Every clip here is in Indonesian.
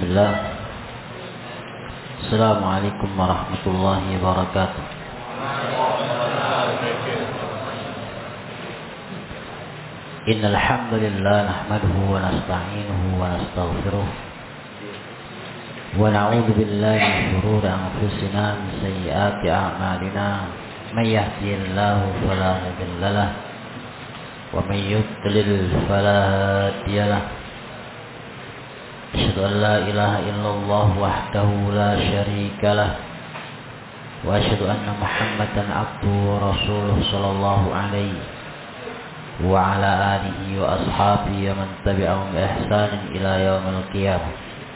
Bismillah. Assalamualaikum warahmatullahi wabarakatuh. Innal hamdalillah nahmaduhu wa nasta'inuhu wa nastaghfiruh wa na'udzu billahi min shururi anfusina min sayyiati a'malina may yahdihillahu fala mudilla lahu wa may yudlil fala hadiya lahu. Asyhadu an la ilaha illallah wahdahu la syarika lah wa asyhadu anna Muhammadan abduhu wa rasuluhu sallallahu alaihi wa ala alihi wa ashabihi wa man tabi'ahum bi ihsanin ila yaumil qiyamah.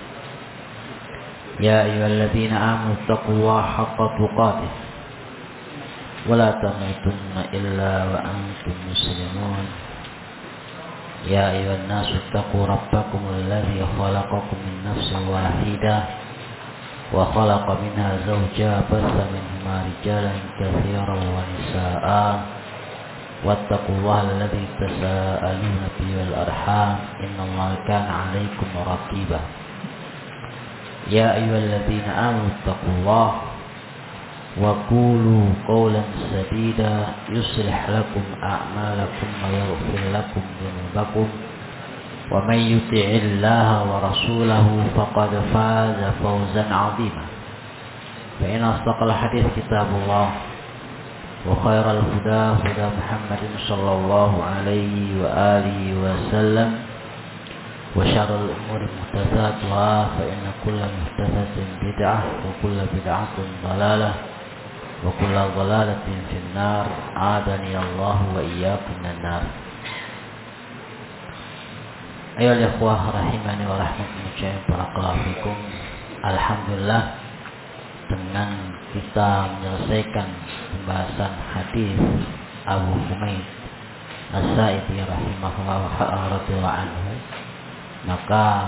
Ya ayyuhalladzina amanu taqullaha haqqa tuqatih wa la tamutunna illa wa antum muslimun. Ya ayyuhan nasu taqu rabbakum alladzi khalaqakum min nafsin wahidah wa khalaqa minha zawjaha bassa minhuma rijalan katsiran wa nisaa'a wattaqullaha alladzi tasaaluna bihi wal arham innallaha kana 'alaykum raqiba. Ya ayyuhalladzina amanu taqullaha wa qulu qawlan sadida yuslih lakum a'malakum wa yaghfir lakum dhunubakum wa may yuti'illaha wa rasulahu faqad faza fawzan 'azima. Fa inna asdaqal hadits kitabullah wa khairal huda huda Muhammadin sallallahu alaihi wa alihi wa sallam wa syarrul umuri muhdatsatuha fa inna kulla muhdatsatin bid'ah wa kulla bid'atin dhalalah wa kullu dhalalatin finnar. Adani Allah wa iyyakum minan. Ayo ikhwah rahimani wa rahmatullahi barakallahu fikum. Alhamdulillah, dengan kita menyelesaikan pembahasan hadis Abu Humaid As-Sa'idi rahimahullah radhiyallahu anhu, maka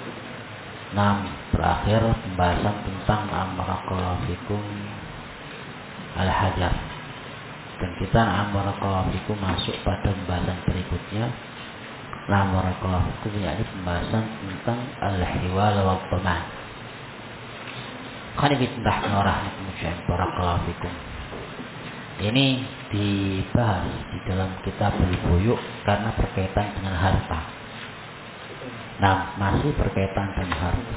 berakhir pembahasan tentang barakallahu fikum al-hajar, dan kita barakallahu fikum masuk pada pembahasan berikutnya barakallahu fikum, yakni pembahasan tentang al-hiwal wa al-taman. Barakallahu fikum. Ini dibahas di dalam kitab al-buyuk karena berkaitan dengan harta. Masih berkaitan dengan harta.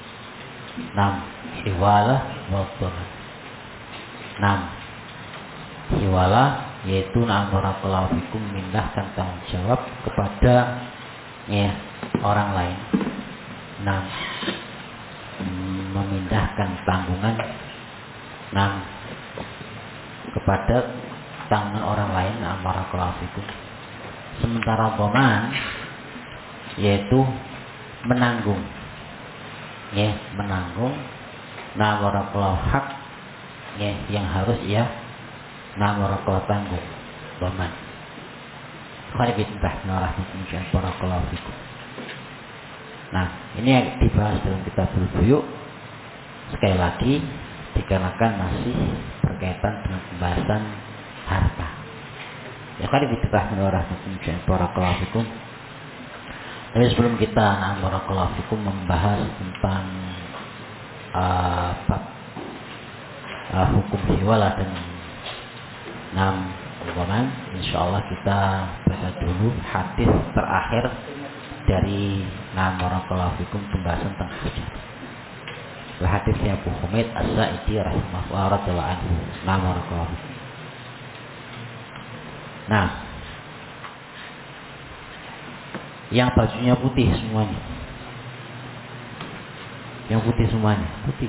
Hiwalah wa al-taman. Hiwala yaitu barakallahu fikum memindahkan tanggung jawab kepada orang lain. Memindahkan tanggungan kepada tanggungan orang lain barakallahu fikum. Sementara dhaman yaitu menanggung. Menanggung barakallahu hak yang harus barakallahu tanggung, dhaman. Barakallahu fikum. Ini yang dibahas dalam kitab al-buyuk. Sekali lagi dikarenakan masih berkaitan dengan pembahasan harta. Barakallahu fikum. Tapi sebelum kita barakallahu fikum membahas tentang bab hukum hiwalah dan dhaman, insyaallah kita baca dulu hadis terakhir dari barakallahu fikum pembahasan tentang hajar. Hadisnya Abu Humaid As-Sa'idi rahimahullah radhiyallahu anhu. Barakallahu fikum. Yang bajunya putih semuanya. Yang putih semuanya, putih.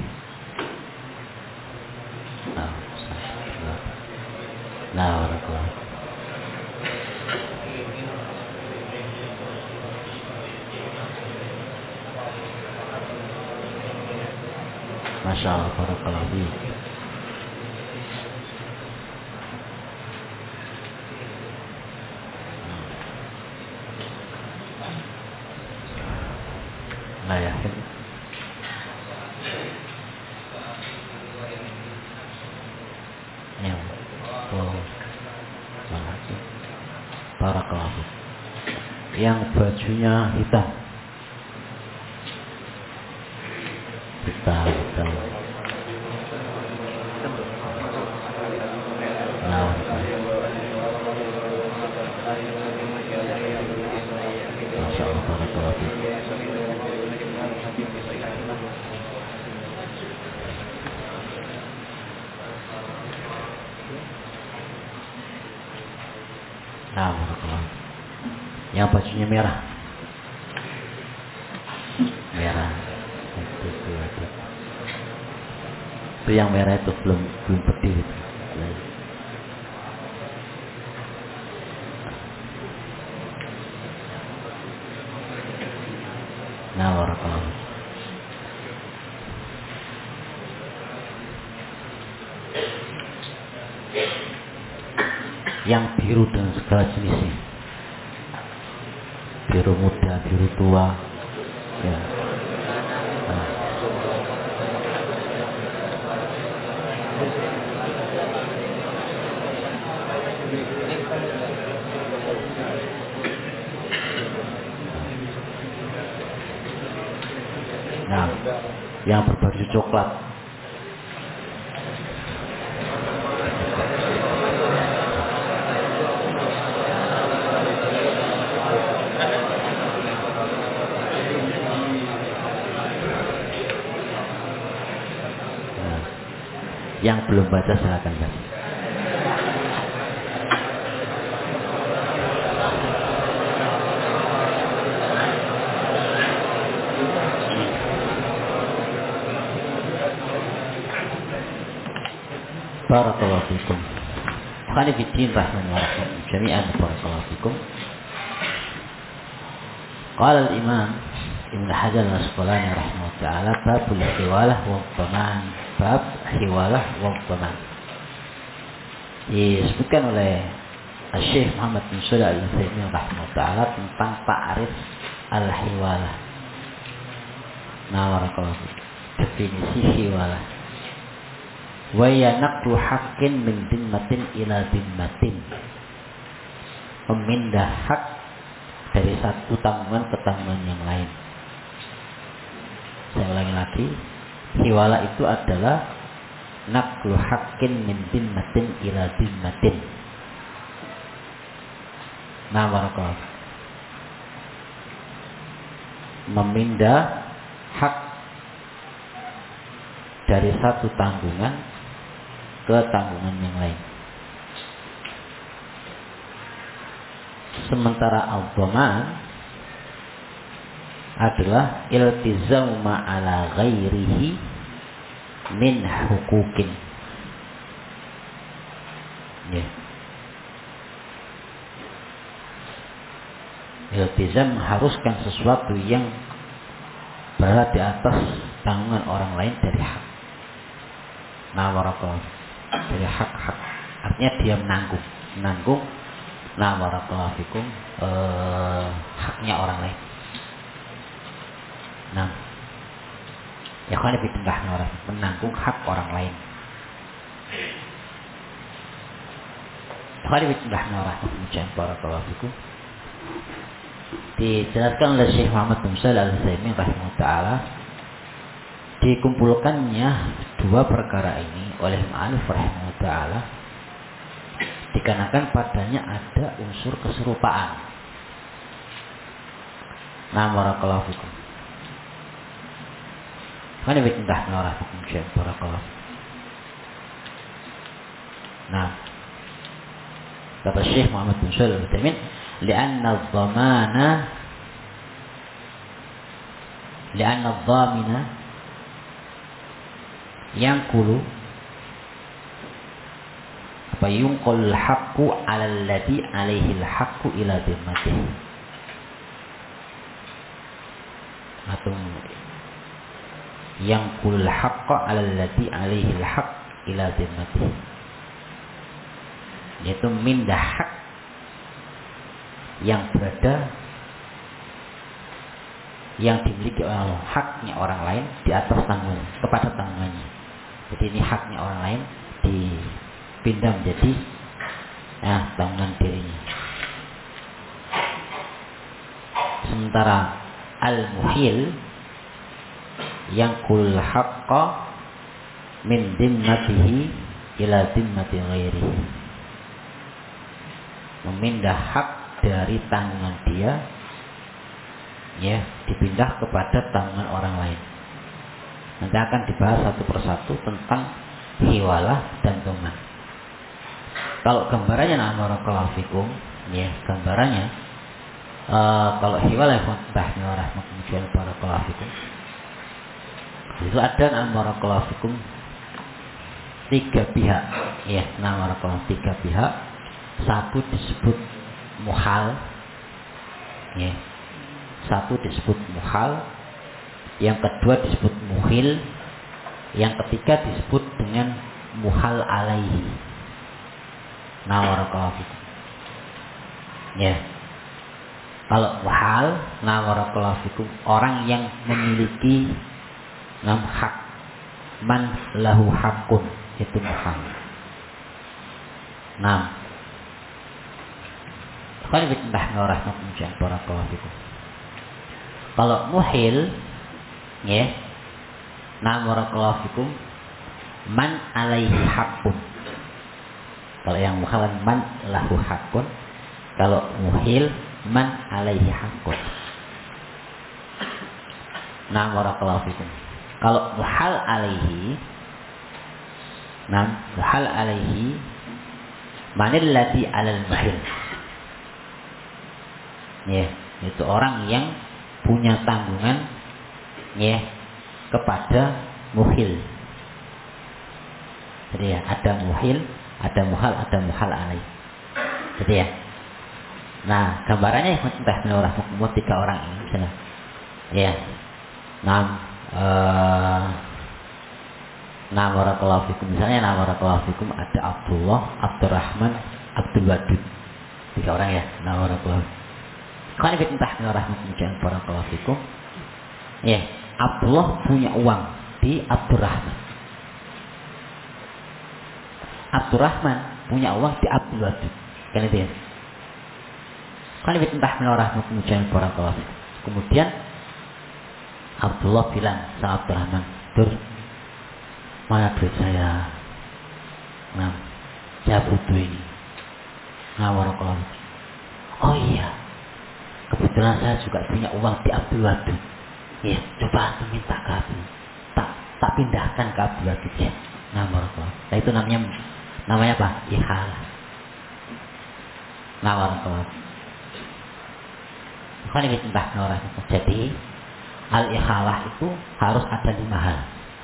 Barakallahu. Masya Allah, barakallahu fiik. Yakin. Barakallahu. Yang bajunya hitam. Tahu, tahu. Nah, Masya Allah, barakallahu fiik. Nah, barakallahu. Yang bajunya merah. Merah. Itu yang merah itu belum berdiri. Nah, barakallahu. Yang biru dan segala jenisnya. Biru muda, biru tua. Ya. Nah, yang berbaju coklat. Nah, yang belum baca silakan baca. Barakallahu fikum. Khani fiddin rahimahullah jami'an barakallahu fikum. Qala al-Imam Ibn Hajar al-Asqalani rahimahullah ta'ala babul hiwalah wa dhaman. Bab hiwalah wa dhaman. Disebutkan oleh Syekh Muhammad bin Shalih Al-Utsaimin rahimahullah ta'ala tentang ta'rif al-hiwalah. Nah, barakallahu fikum. Definisi hiwalah. Wa yanaqlu haqqin min dhimmatin ila dhimmatin. Memindah hak dari satu tanggungan ke tanggungan yang lain. Saya ulangi lagi. Hiwala itu adalah naqlu haqqin min dhimmatin ila dhimmatin. Nah, barakallahu. Memindah hak dari satu tanggungan ke tanggungan yang lain. Sementara al-dhaman adalah iltizamu ma'ala ghairihi min hukukin. Ya. Iltizam mengharuskan sesuatu yang berada di atas tanggungan orang lain dari hak. Nah, barakallahu. Dari hak-hak. Artinya dia menanggung. Nah, barakallahu fikum. Haknya orang lain. Nah, ya kan lebih tengah orang menanggung hak orang lain. Kan lebih tengah orang mengucapkan barakallahu fikum. Dijelaskan oleh Syekh Muhammad bin Shalih Al-Utsaimin rahimahullah ta'ala, dikumpulkannya dua perkara ini oleh Ma'alif rahimahullah ta'ala dikarenakan padanya ada unsur keserupaan. Nah, barakallahu fikum. Mana betah nora hukum syekh barakallahu. Nah, kata Syekh Muhammad bin Shalih Al-Utsaimin, li'anna adh-dhamina yanqulu apa yunqal al-haqqu 'ala alladhi 'alaihi al-haqqu ila dhimmatihi. Atau yanqul al-haqqa 'ala alladhi 'alaihi al-haqq ila dhimmatihi. Yaitu mindah hak yang berada yang dimiliki oleh haknya orang lain di atas tanggungan kepada tanggungannya. Jadi ini haknya orang lain dipindah menjadi tanggungan dirinya. Sementara al-muhil yang kul haqqa min dimmatihi ila dimmati ghairihi. Memindah hak dari tanggungan dia, ya, dipindah kepada tanggungan orang lain. Nanti akan dibahas satu persatu tentang hiwalah dan tuman. Kalau gambarannya barakallahu fikum, ya, gambarannya kalau hiwalah barakallahu fikum, itu ada barakallahu fikum tiga pihak, ya, barakallahu tiga pihak. Satu disebut muhal, ya, satu disebut muhal, yang kedua disebut muhil, yang ketiga disebut dengan muhal alaihi. Barakallahu fikum, ya. Kalau muhal, barakallahu fikum, orang yang memiliki hak, man lahu hakun, itu muhal. Kalau muhil, ya, barakallahu fikum, man alaihi hakun. Kalau yang muhal man lahu hakun, kalau muhil man alaihi hakun. Barakallahu fikum. Kalau muhal alaihi, muhal alaihi manil ladzi alal muhil. Ya, itu orang yang punya tanggungan, ya, kepada muhil. Jadi ya, ada muhil, ada muhal, ada muhal alaih. Jadi ya. Nah, gambarannya entah menurut tiga orang ini misalnya. Ya. Barakallahu fikum, misalnya barakallahu fikum, ada Abdullah, Abdurrahman, Abdul Wadud. Tiga orang ya. Barakallahu. Kalau entah menurut barakallahu fikum. Ya, Abdullah punya uang di Abdurrahman. Abdurrahman punya uang di Abdul Wadud. Kan itu ya. Kalau entah menurut barakallahu fikum. Kemudian Abdullah bilang sama Abdurrahman, "Dur, mana duit saya? Saya butuh ini." Barakallahu. Oh iya, kebetulan saya juga punya uang di Abdul Wadud. Ya, coba aku minta ke Abdul. Tak pindahkan ke Abdul Wadud ya. Barakallahu. Nah, itu namanya apa? Ikhalah. Barakallahu. Kan ini entah orang itu. Jadi al-ikhalah itu harus ada 5 hal.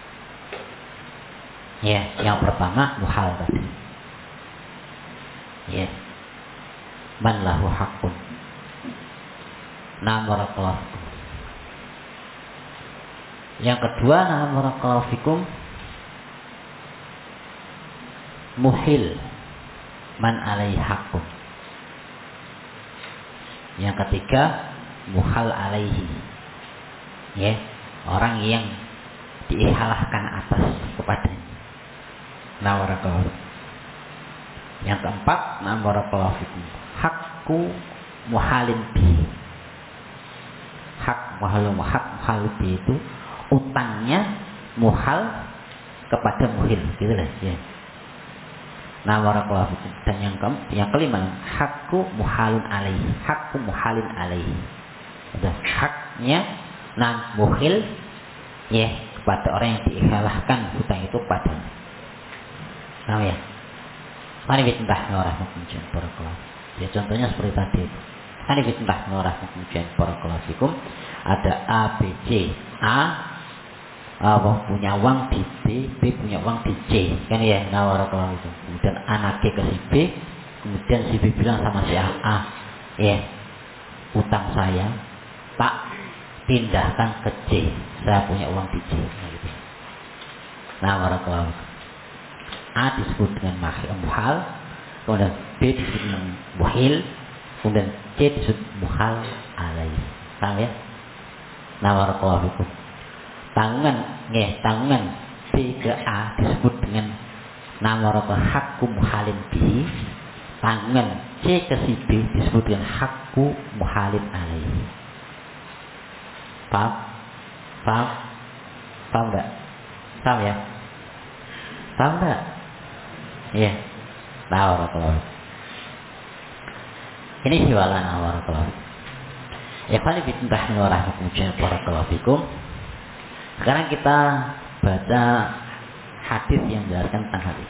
Ya, yang pertama muhal tadi. Ya. Man lahu hakun. Barakallahu. Yang kedua, barakallahu fikum, muhil, man alaihi hakun. Yang ketiga, muhal alaihi, ya, orang yang diikhalahkan atas kepadanya. Barakallahu. Yang keempat, barakallahu fikum, hakku muhalin bi. Hak muhal bi itu utangnya muhal kepada muhil, gitu lah ya. Barakallahu fikum. Dan yang kelima, hakku muhalun alaihi. Hakku muhalin alaihi. Ada haknya muhil, ya, kepada orang yang diikhalahkan hutang itu padanya. Tahu ya? Mari kita rahmatullah barakallahu. Ya, contohnya seperti tadi. Mari kita rahmatullah barakallahu fikum. Ada A, B, C. A punya uang di B, B punya uang di C, kan ya? Barakallahu fikum. Kemudian anak ke si B, kemudian si B bilang sama si A, ya, utang saya tak pindahkan ke C, saya punya uang di C. Barakallahu fikum. A disebut dengan muhal, kemudian B disebut dengan muhil, kemudian C disebut muhal alaihi. Paham ya? Barakallahu fikum. Tanggungan B ke A disebut dengan barakallahu hakku muhalin bi. Tanggungan C ke si B disebut dengan hakku muhalin alaihi. Paham? Paham enggak? Paham ya? Paham enggak? Iya. Tahu barakallahu. Ini hiwalan barakallahu. Ya kali bitentah warahmatullahi wabarakatuh. Sekarang kita baca hadis yang menjelaskan tentang hadis.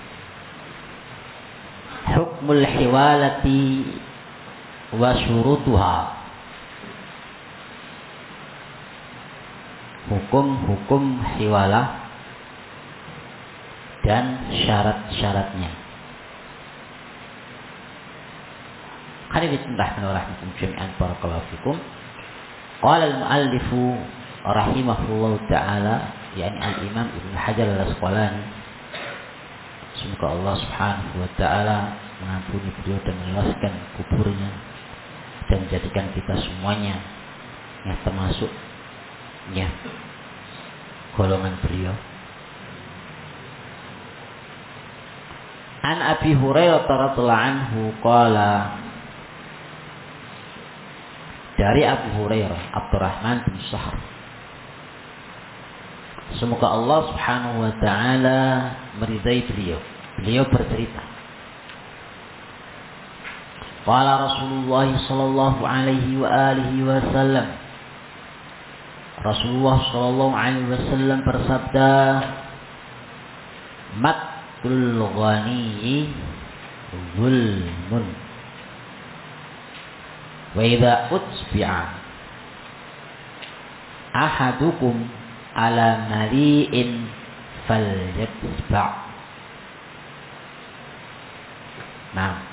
Hukmul hiwalati wa syurutuha. Hukum-hukum hiwalah dan syarat-syaratnya. Hadirin rahimahumullah jami'an barakallahu fikum. Qala al-muallifu rahimahullahu taala, yakni al-Imam Ibnu Hajar al-Asqalani. Semoga Allah Subhanahu wa taala mengampuni beliau dan meluaskan kuburnya dan jadikan kita semuanya yang termasuk ya golongan beliau. An Abi Hurairah radhiyallahu anhu qala, dari Abu Hurairah Abdurrahman bin Sahr, semoga Allah Subhanahu wa taala meridai beliau. Beliau bercerita, qala Rasulullah sallallahu alaihi wa alihi wasallam, Rasulullah sallallahu alaihi wasallam bersabda, matul ghani zulmun wa idza utbi'a ahadukum ala mali'in falyatba'. Nah,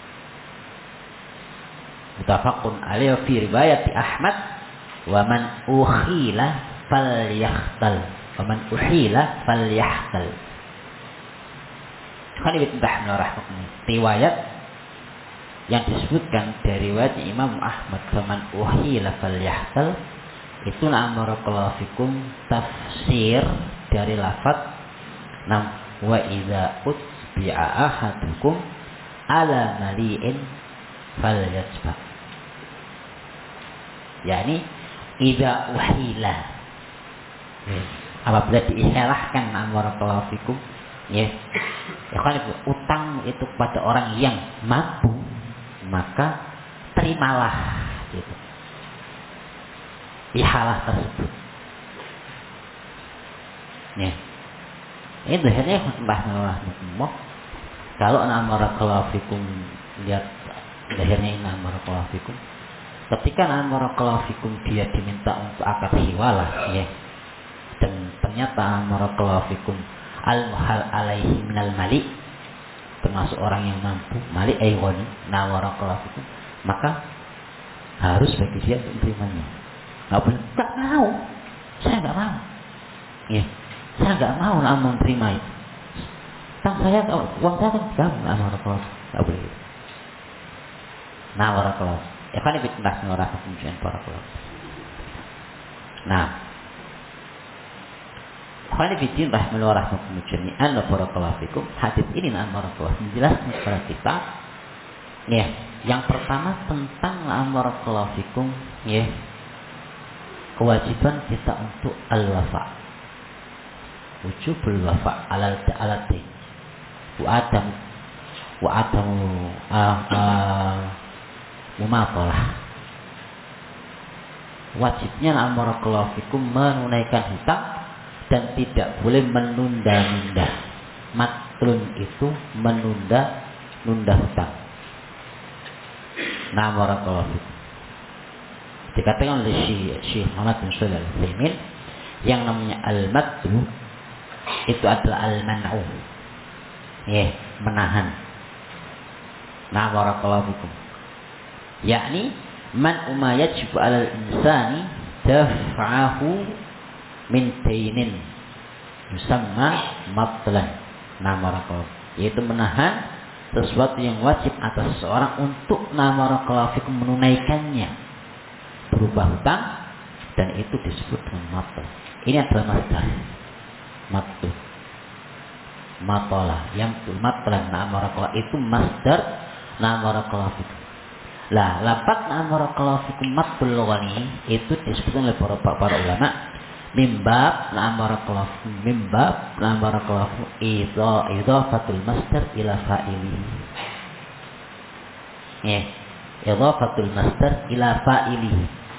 mutafaqun alaihi fi riwayat Ahmad, wa man ukhila falyahtal, wa man ukhila falyahtal. Riwayat yang disebutkan dari riwayat Imam Ahmad, faman ukhila falyahtal, itu barakallahu fikum tafsir dari lafaz nam wa idza utbi'a ahadukum ala mali'in falyatba. yakni idza uhila, apabila diisyarahkan barakallahu fikum ya, kan utang itu pada orang yang mampu, maka terimalah gitu ihalah tersebut. Ya, ini akhirnya mbah kalau barakallahu fikum lihat lahirnya ini barakallahu fikum, ketika barakallahu fikum dia diminta untuk akad hiwalah ya, dan ternyata barakallahu fikum al-muhal alaihi minal mali, termasuk orang yang mampu, mali aywani barakallahu fikum, maka harus bagi dia untuk menerimanya. Nggak mau, saya nggak mau ya, saya nggak mau menerima itu. Saya uang saya kan kamu barakallahu, nggak boleh gitu. Barakallahu ya kan itu tentang orang kemudian barakallahu. Khani fitin rahimahullah kemudian an barakallahu fikum. Hadis ini barakallahu menjelaskan kepada kita ya, yang pertama tentang barakallahu fikum ya, kewajiban kita untuk al-wafa, wujubul wafa alati wa adam mumafalah. Wajibnya barakallahu fikum menunaikan hutang dan tidak boleh menunda-nunda. Matlun itu menunda hutang. Barakallahu fikum. Dikatakan oleh Syekh Muhammad bin Shalih Al-Utsaimin, yang namanya al-matlu itu adalah al-man'u ya, menahan. Barakallahu fikum, yakni man umayyajibu alal insani daf'ahu min dainin yusamma matlan. Barakallahu, yaitu menahan sesuatu yang wajib atas seseorang untuk barakallahu fikum menunaikannya berupa hutang, dan itu disebut dengan matl. Ini adalah masdar matl, matola yang matlan barakallahu itu masdar barakallahu fikum. Lafaz barakallahu fikum matul ghani itu disebut oleh para ulama Mimbab na'am barakallahu mimbab na'am barakallahu idhafatul masdar ila fa'ili. Ya, idhafatul masdar ila fa'ili.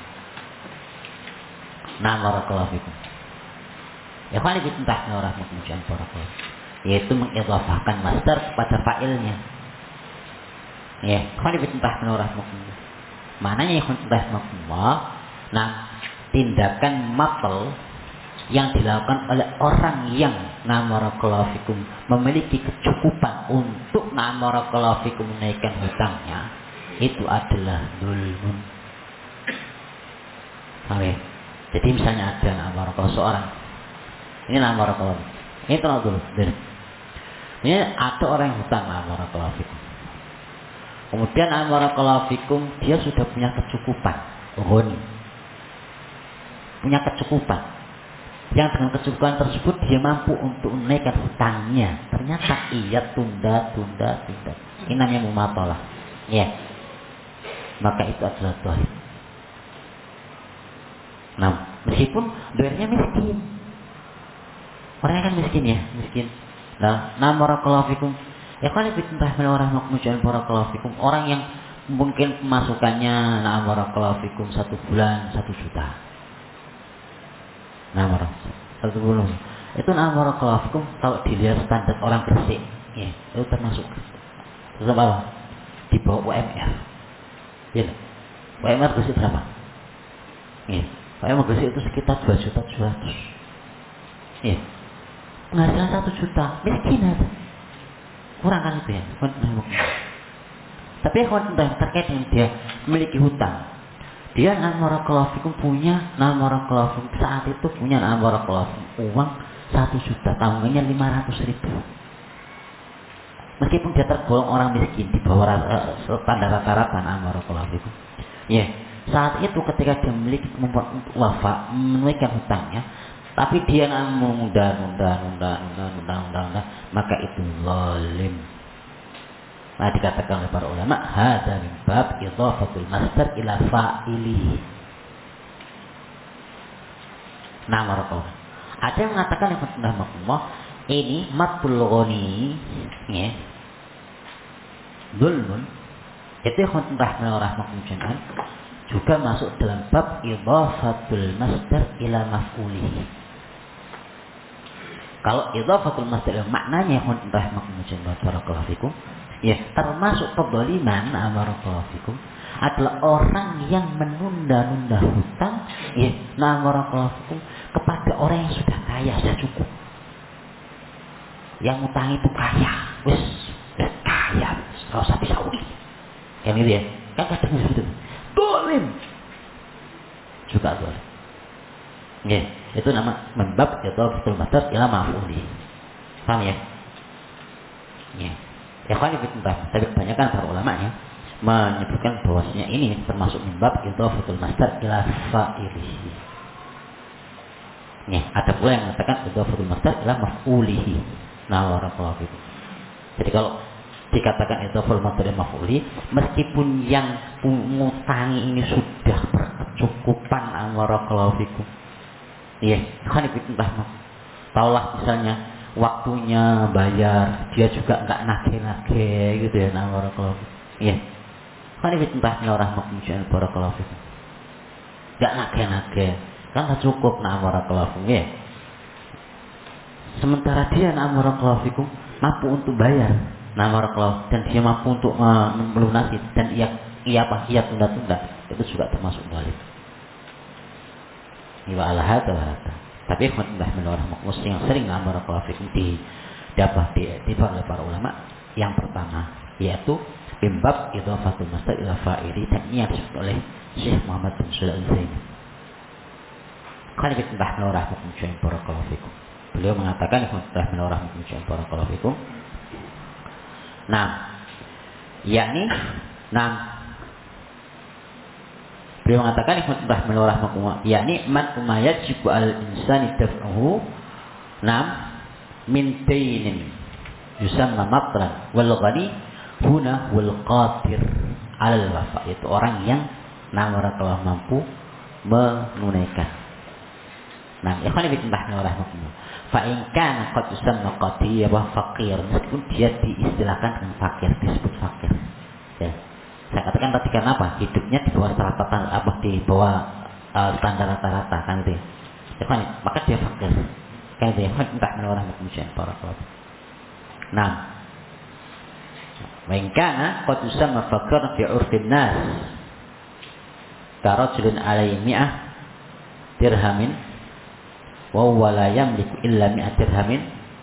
Na'am barakallahu fikum. Ya kan itu tentang rahmatullah barakallahu. Yaitu mengidhafahkan masdar kepada fa'ilnya. Ya, kan itu tentang rahmatullah. Mananya ikhwan rahmatullah? Nah, tindakan maf'ul yang dilakukan oleh orang yang barakallahu fikum memiliki kecukupan untuk barakallahu fikum menaikkan hutangnya, itu adalah zulmun. Oke. Jadi misalnya ada barakallahu seorang ini barakallahu ini terlalu dulu. Ini ada orang yang hutang barakallahu fikum. Kemudian barakallahu fikum dia sudah punya kecukupan, punya kecukupan. Yang dengan kecukupan tersebut dia mampu untuk menaikkan hutangnya. Ternyata ia tunda. Ini namanya mumatalah. Ya. Maka itu adalah dhalim. Nah, meskipun dhalimnya miskin. Orangnya kan miskin ya, miskin. Nah, barakallahu fikum. Ya kan fitnah orang makmujan barakallahu fikum. Orang yang mungkin pemasukannya barakallahu fikum 1 bulan 1 juta. Satu bulan itu barakallahu fikum kalau dilihat standar orang bersih, ya, itu termasuk apa? Di bawah UMR. Ya. UMR bersih berapa? Ya. UMR bersih itu sekitar 2.200.000. Ya. Penghasilan 1 juta, miskin ada. Kurang kan itu ya. Tapi kalau terkait dengan dia memiliki hutang, dia barakallahu fikum punya barakallahu fikum saat itu punya barakallahu fikum uang 1 juta, tanggungannya 500.000. Meskipun dia tergolong orang miskin di bawah standar rata-rata barakallahu fikum. Ya, saat itu ketika dia memiliki kemampuan untuk wafa menunaikan hutangnya, tapi dia menunda, maka itu zalim. Nah, dikatakan oleh para ulama, hadza min bab idhafatul masdar ila fa'ilihi. Nah, barakallahu. Ada yang mengatakan yang rahmatullah, ini matul ghani, ya. Zulmun. Itu yang rahmatullah juga masuk dalam bab idhafatul masdar ila maf'ulihi. Kalau idhafatul masdar maknanya yang rahmatullah barakallahu fikum, ya, termasuk pedzaliman barakallahu fikum adalah orang yang menunda-nunda hutang, ya, barakallahu fikum kepada orang yang sudah kaya, sudah cukup. Yang utang itu kaya, wis kaya, enggak usah bisa uli. Yang itu ya, kan kadang gitu. Zalim. Juga zalim. Ya, itu nama membab idhafatul masdar ila maf'uli. Paham ya? Ya. Ya kan itu tentang, tapi kebanyakan para ulama ya menyebutkan bahwasanya ini termasuk mimbab idhafatul masdar ila fa'ilihi. Ya, ada pula yang mengatakan idhafatul masdar ila maf'ulihi. Nah, barakallahu fikum. Jadi kalau dikatakan idhafatul masdar ila maf'uli, meskipun yang mengutangi ini sudah berkecukupan, barakallahu fikum. Ya, kan itu tentang. Taulah misalnya waktunya bayar, dia juga enggak nagih-nagih gitu ya, barakallahu. Iya. Kan itu entah orang makmujan barakallahu fikum. Enggak nagih-nagih, kan tak cukup barakallahu ya. Sementara dia barakallahu fikum mampu untuk bayar, barakallahu, dan dia mampu untuk melunasi dan ia tunda-tunda, itu juga termasuk zalim. Iwa alahata. Tapi khutbah menurut makmus yang sering barakallahu fikum didapat oleh para ulama, yang pertama yaitu bimbab idhafatul masdar ila fa'ili, dan ini yang disebut oleh Syekh Muhammad bin Shalih Al-Utsaimin. Kan khutbah menurut makmus yang barakallahu fikum. Beliau mengatakan khutbah menurut makmus yang barakallahu fikum. Beliau mengatakan khutbah menurut makmum, yakni man yajibu al-insani daf'uhu min dainin yusamma matran wal ghani huna wal qadir al wafa. Itu orang yang barakallahu mampu menunaikan Nah, ikhwan fillah rahmatullah. Fa in kana qad tusamma qadiyya wa faqir, meskipun dia diistilahkan dengan fakir, disebut fakir. Ya. Saya katakan tadi karena apa? Hidupnya di bawah di bawah standar rata-rata kan itu. Ikhwan, maka dia fakir. Kan itu ya, entah orang muslim para kaum. Nah, wa in kana qad tusamma faqir fi 'urfin nas. Karajulun alaihi mi'ah dirhamin wa huwa la yamliku illa mi'at dirhamin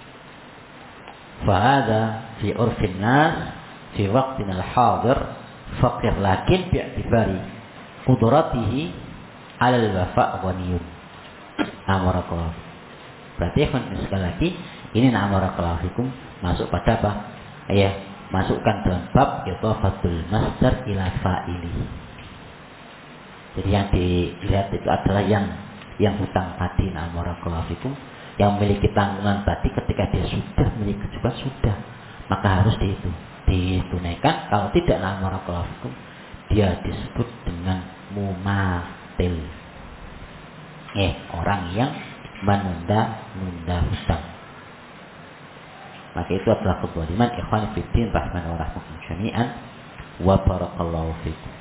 fa hadha fi 'urfin nas fi waqtina al-hadir faqir lakin bi'tibari qudratihi 'ala al-wafa' ghaniyun. Amarakallah. Berarti sekali lagi ini amarakallahu fikum masuk pada apa? Ya, masukkan dalam bab idhafatul masdar ila fa'ili. Jadi yang dilihat itu adalah yang hutang tadi, barakallahu fikum, yang memiliki tanggungan tadi ketika dia sudah memiliki juga sudah, maka harus ditunaikan. Kalau tidak, barakallahu fikum, dia disebut dengan mumatil, orang yang menunda hutang. Maka itu adalah kezaliman. Ikhwan fillah rahman wa rahmakum jami'an wa barakallahu fikum.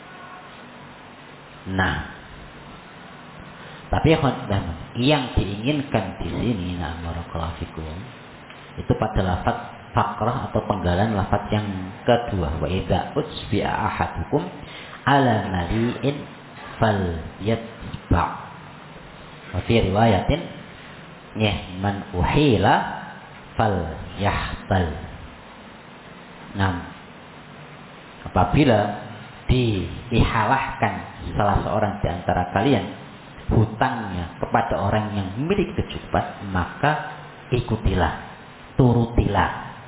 Nah, tapi yang diinginkan di sini, barakallahu fikum, itu pada lafaz fakrah atau penggalan lafaz yang kedua, wa idza utsbi'a ahadukum ala mali'in falyatba'. Wa fi riwayatin man uhila falyahtal. Nah, apabila dihalahkan salah seorang di antara kalian hutangnya kepada orang yang memiliki kecukupan, maka ikutilah, turutilah,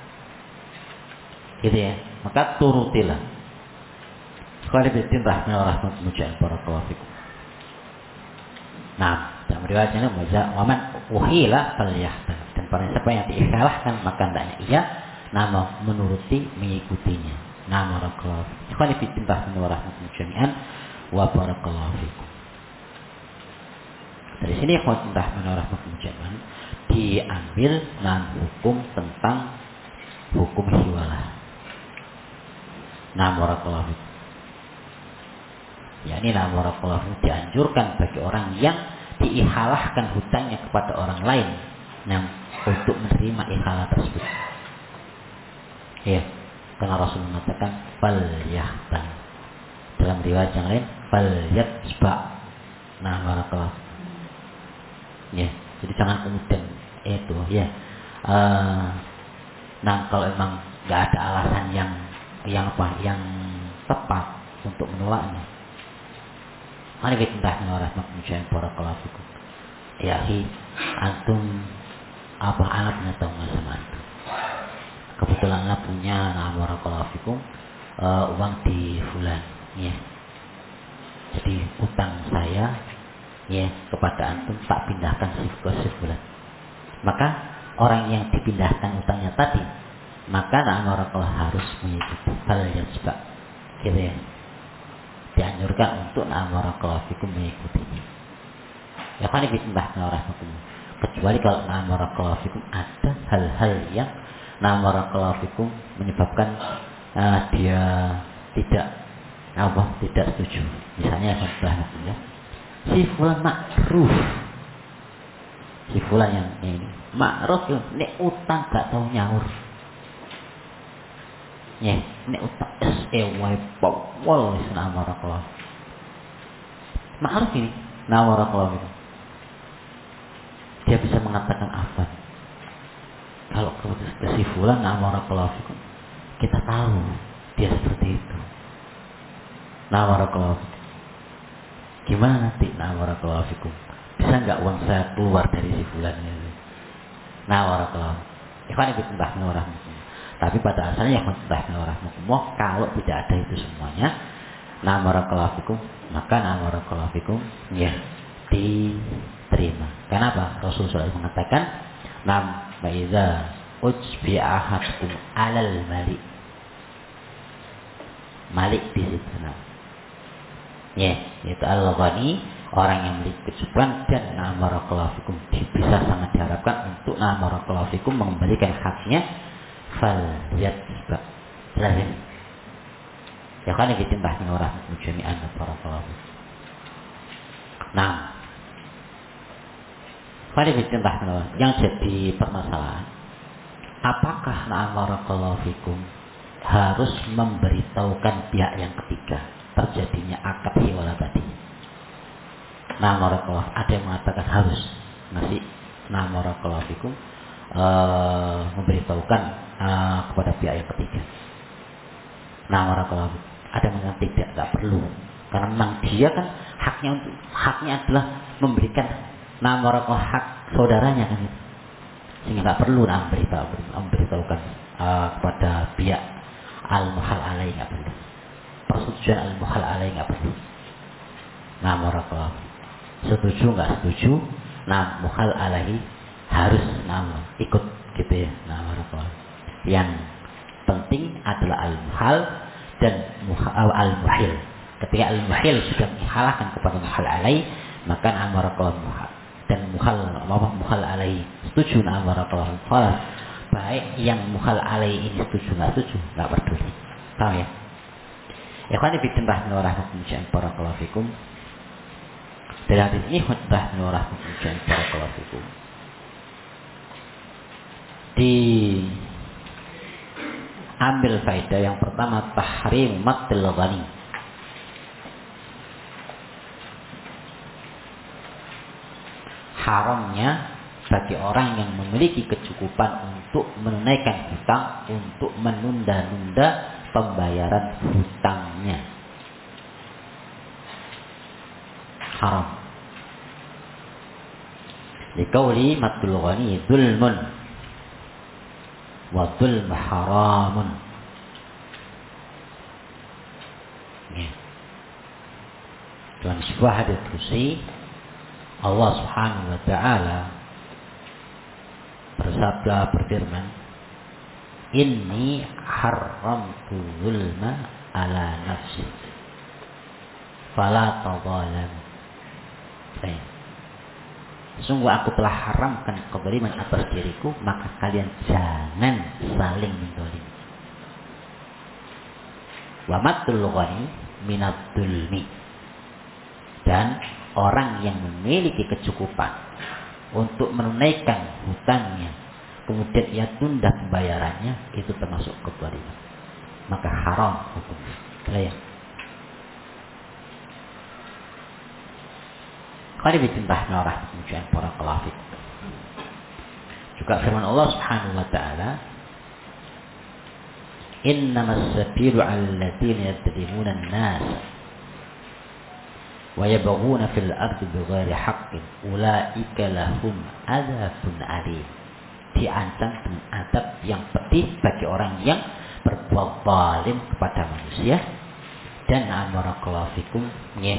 gitu ya. Maka turutilah. Khalifatin rahmatullah mujahid barakallahu fikum. Nah, dalam riwayatnya waman uhila falyahtal, dan para siapa yang dihalahkan maka hendaknya ia menuruti, mengikutinya. Barakallahu fikum. Khalifatin rahmatullah jami'an wa barakallahu fikum. Dari sini khalifatin rahmatullah jami'an diambil hukum tentang hukum hiwalah. Barakallahu fikum. Ya, ini barakallahu fikum dianjurkan bagi orang yang diihalahkan hutangnya kepada orang lain untuk menerima ihalah tersebut. Ya. Karena Rasul mengatakan fal yahtan. Dalam riwayat yang lain fal yatsba. Barakallahu. Ya, jadi jangan kemudian itu ya. Kalau emang nggak ada alasan yang tepat untuk menolaknya. Mari kita rahmat mujahid barakallahu fikum. Ya, antum anak punya tahu sama antum. Kebetulan punya barakallahu fikum uang di fulan, ya. Jadi utang saya ya kepada antum tak pindahkan ke fulan. Maka orang yang dipindahkan utangnya tadi, maka barakallahu harus mengikuti hal yang sebab, gitu ya. Dianjurkan untuk barakallahu fikum mengikutinya. Ya kan rahmatullah. Kecuali kalau barakallahu fikum ada hal-hal yang barakallahu fikum menyebabkan dia tidak setuju. Misalnya ya, si fulan makruh, si fulan yang ini makruh, nek utang gak tahu nyaur, ya nek utang wae pol barakallahu makruh ini barakallahu fikum. Dia bisa mengatakan apa? Kalau kesimpulan barakallahu fikum, kita tahu dia seperti itu. Barakallahu fikum. Gimana nanti barakallahu fikum? Bisa enggak uang saya keluar dari si fulan ini? Barakallahu. Ikhwan fillah rahmatullah. Tapi pada asalnya rahmatullah, kalau tidak ada itu semuanya, barakallahu fikum, maka barakallahu fikum ya diterima. Kenapa? Rasulullah SAW mengatakan Faiza ujbi ahadkum alal malik. Malik di situ. Ya, yaitu al-ghani, orang yang memiliki kecukupan, dan barakallahu fikum bisa sangat diharapkan untuk barakallahu fikum mengembalikan haknya. Falyatba lazim ya kan ditambah dengan orang jami'an barakallahu fikum. Nah, pada ditambah yang jadi permasalahan, apakah barakallahu fikum harus memberitahukan pihak yang ketiga terjadinya akad hiwala tadi? Barakallahu, ada yang mengatakan harus masih barakallahu fikum memberitahukan kepada pihak yang ketiga. Barakallahu, ada yang mengatakan tidak perlu, karena memang dia kan haknya adalah memberikan barakallahu hak saudaranya kan itu, sehingga nggak perlu memberitahukan kepada pihak al-muhal alaih, nggak perlu persetujuan al-muhal alaih, nggak perlu. Barakallahu, setuju nggak setuju, muhal alaih harus ikut gitu ya. Barakallahu, yang penting adalah al-muhal dan al-muhil. Ketika al-muhil sudah menghalahkan kepada muhal alaih, maka barakallahu muhal dan muhal alaih setuju, barakallahu falah, baik yang muhal alaih ini setuju nggak setuju, nggak peduli. Paham ya? Ikhwan fillah rahmatullahi barakallahu fikum. Dari hadis ini khutbah rahmatullahi barakallahu fikum, diambil faedah yang pertama, tahrim matil ghani. Haramnya bagi orang yang memiliki kecukupan untuk menunaikan hutang, untuk menunda-nunda pembayaran hutangnya. Haram. Liqauli matul ghani dzulmun wa dzulm haramun. Dalam sebuah hadis qudsi, Allah Subhanahu wa taala bersabda, berfirman, "Inni haramtu zulma ala nafsi fala tadzalam." Sungguh aku telah haramkan kezaliman atas diriku, maka kalian jangan saling menzalimi. Wa matul ghani minadz zulmi. Dan orang yang memiliki kecukupan untuk menunaikan hutangnya, kemudian ia tunda pembayarannya, itu termasuk kezaliman. Maka haram hukumnya. Qad bitambahna rahmatullahi barakallahu fikum. Juga firman Allah Subhanahu wa taala, "Innamas sabilu 'alal ladzina yadhlimuna an-nas wa yabghuna fil ardi bighairi haqqin ulaika lahum adzabun alim." Diancam dengan azab yang pedih bagi orang yang berbuat zalim kepada manusia dan barakallahu fikum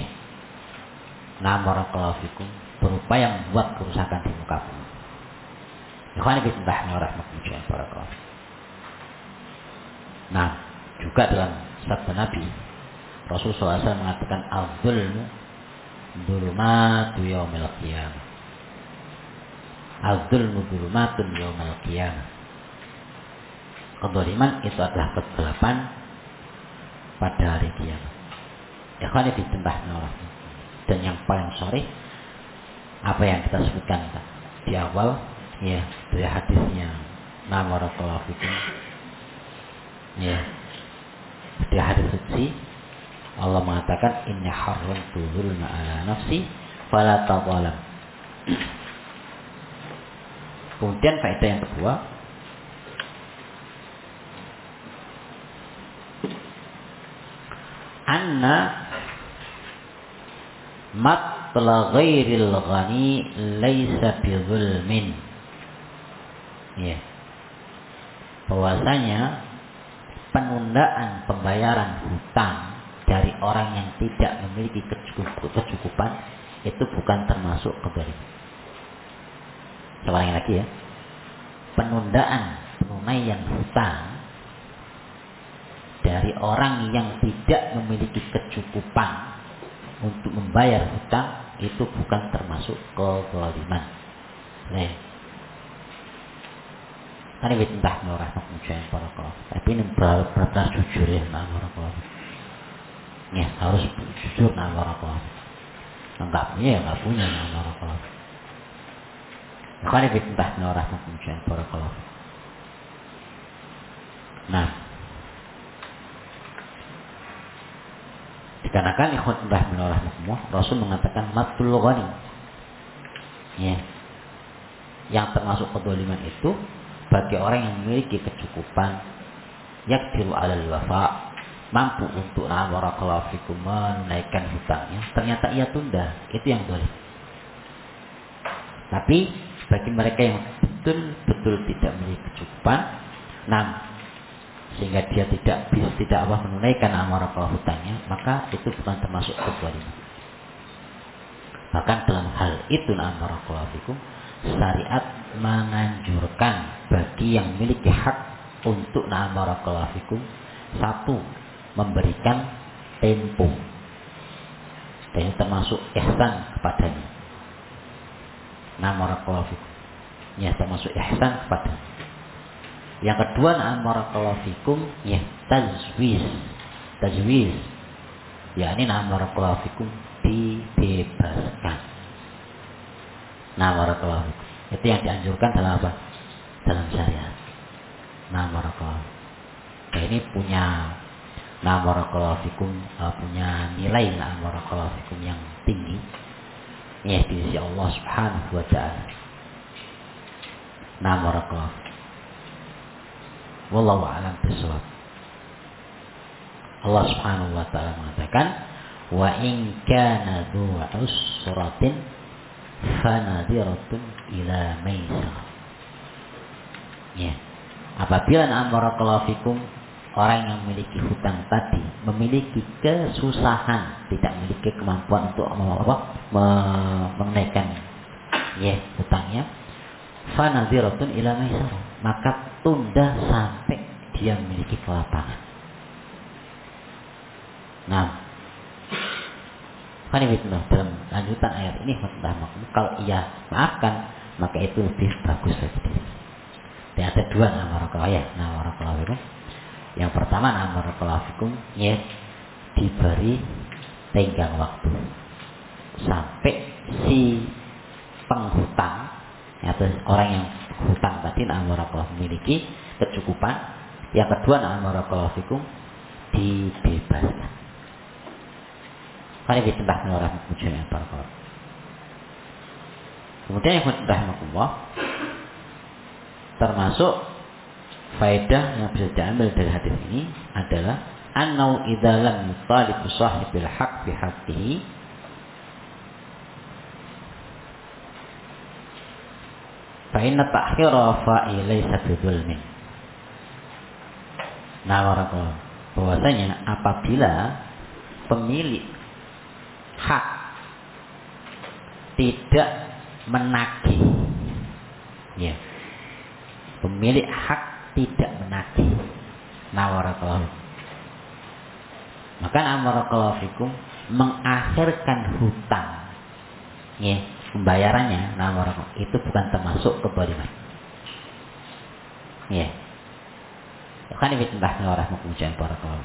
barakallahu fikum berupaya membuat kerusakan di muka bumi. Ikhwan fillah rahmatullahi wabarakatuh. Nah, juga dalam sabda Nabi Rasulullah SAW mengatakan, "Az-zulmu dzulumatu yaumil qiyamah." Az-zulmu dzulumatun yaumil qiyamah. Kezaliman itu adalah kegelapan pada hari kiamat. Ikhwan fillah. Dan yang paling sharih apa yang kita sebutkan di awal ya, dari hadisnya barakallahu fikum ya, di hadis qudsi Allah mengatakan, "Inni haramtu dzulma ala nafsi fala tadzalam." Kemudian faedah yang kedua, anna matla ghairil ghani laisa bizulmin. Ya. Bahwasanya penundaan pembayaran hutang dari orang yang tidak memiliki kecukupan itu bukan termasuk kezaliman. Seorang lagi ya. Penundaan penunaian hutang dari orang yang tidak memiliki kecukupan untuk membayar hutang itu bukan termasuk kezaliman. Nih, kan ini entah murah mengucapkan para kalau, tapi ini benar jujur ya para kalau. Ya harus jujur para kalau. Enggak punya ya enggak punya para kalau. Kan ini entah murah mengucapkan para kalau. Nah, dikarenakan ikhwan entah murah Rasul mengatakan matul ghani. Ya. Yang termasuk kezaliman itu bagi orang yang memiliki kecukupan, yaqdiru 'alal wafa, mampu untuk barakallahu fikum menunaikan hutangnya, ternyata ia tunda, itu yang zalim. Tapi bagi mereka yang betul-betul tidak memiliki kecukupan, sehingga dia tidak menunaikan barakallahu hutangnya, maka itu bukan termasuk kezaliman. Bahkan dalam hal itu barakallahu fikum, syariat menganjurkan bagi yang memiliki hak untuk barakallahu fikum, satu, memberikan tempo, dan termasuk ihsan kepadanya. Barakallahu fikum, ya termasuk ihsan kepadanya. Yang kedua barakallahu fikum, ya tajwiz, yakni barakallahu fikum dibebaskan. Barakallahu fikum. Itu yang dianjurkan dalam apa? Dalam syariat. Barakallahu. Nah, ini punya barakallahu fikum, punya nilai barakallahu fikum yang tinggi. Ya di sisi Allah Subhanahu wa taala. Barakallahu. Wallahu a'lam bishawab. Allah Subhanahu wa taala mengatakan, "Wa in kana dzu usratin fanadiratun ila maisar." Ya. Apabila barakallahu fikum, orang yang memiliki hutang tadi memiliki kesusahan, tidak memiliki kemampuan untuk menunaikan hutangnya, fanadiratun ila maisar, maka tunda sampai dia memiliki kelapangan. Kan dalam lanjutan ayat ini, kalau ia maafkan, maka itu lebih bagus bagi diri. Dan ada dua barakallahu ya, barakallahu fikum. Yang pertama barakallahu fikum, ya diberi tenggang waktu sampai si penghutang atau orang yang hutang tadi barakallahu memiliki kecukupan. Yang kedua barakallahu fikum, dibebaskan. Mari kita bahas orang mujian barakallahu. Kemudian yang rahmatullah, termasuk faedah yang bisa diambil dari hadis ini adalah annau idza lam yutalib sahibil haqq bi haqqihi fa inna ta'khira fa'i laysa bidzulmin. Barakallahu. Bahwasanya apabila pemilik hak tidak menagih, ya, pemilik hak tidak menagih, barakallahu, maka barakallahu fikum mengakhirkan hutang, ya, pembayarannya, barakallahu, itu bukan termasuk kezaliman, ya. Kan ini tentang orang mengucapkan barakallahu.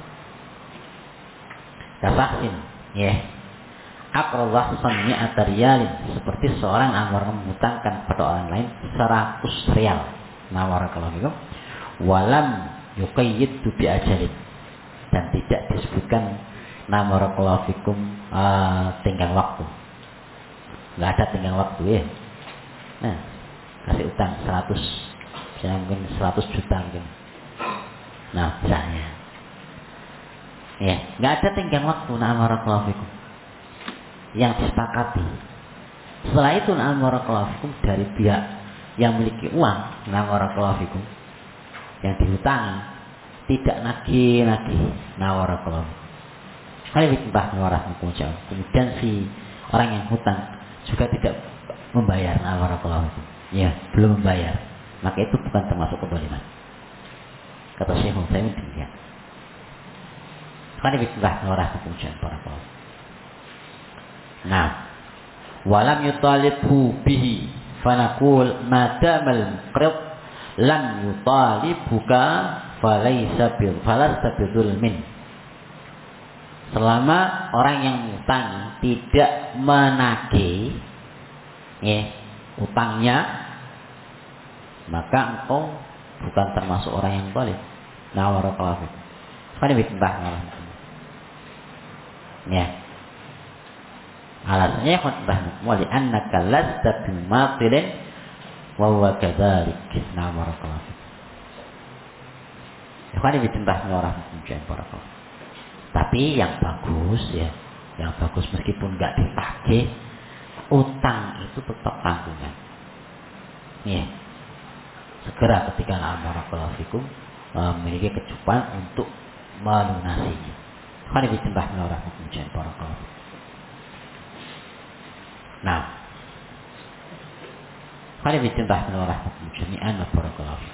Kasahsin, ya. Aqrallah sami'ata riyalin, seperti seorang yang menghutangkan pada orang lain 100 rial. Barakallahu fikum. Walam yuqayyid bi ajalin, dan tidak disebutkan barakallahu fikum tenggang waktu. Enggak ada tenggang waktu, ya. Nah, kasih utang 100, misalnya mungkin 100 juta mungkin. Nah, misalnya. Ya, enggak ada tenggang waktu barakallahu fikum yang disepakati. Setelah itu barakallahu fikum, dari pihak yang memiliki uang barakallahu fikum, yang dihutangi tidak nagih barakallahu. Kali ditambah barakallahu. Kemudian si orang yang hutang juga tidak membayar barakallahu fikum. Ya, belum membayar. Maka itu bukan termasuk kezaliman. Kata Syekh Utsaimin demikian. Kali ditambah barakallahu. Nah, walam yutalibhu bihi fanaqul madamal muqrid lam yutalibuka falasta bidzulmin. Selama orang yang utang tidak menagih utangnya, maka engkau bukan termasuk orang yang zalim. Nah, warakallahu fikum. Fani bitentah malah. Ya. Alasannya khutbah wali annaka lasta bimatilin wa huwa kadzalik. Nah, warakallahu fikum. Fani bitentah malah barakallahu. Tapi yang bagus ya, yang bagus meskipun enggak ditagih, utang itu tetap tanggungan. Ya. Segera ketika barakallahu fikum memiliki kecukupan untuk melunasinya. Khani bitentah malah barakallahu. Nah, khani bitentah malah jami'an barakallahu.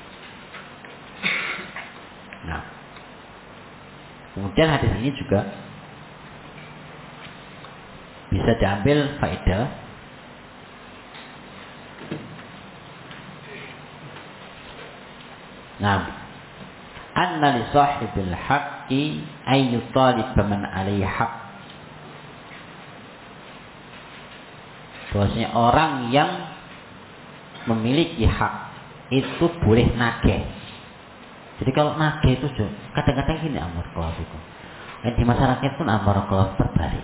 Nah, kemudian hadis ini juga bisa diambil faedah anna li sahibil haqqi ay yutalib man alaihi haqq. Bahwasanya orang yang memiliki hak itu boleh nagih. Jadi kalau nagih itu kadang-kadang gini barakallahu fikum. Di masyarakat pun barakallahu terbalik.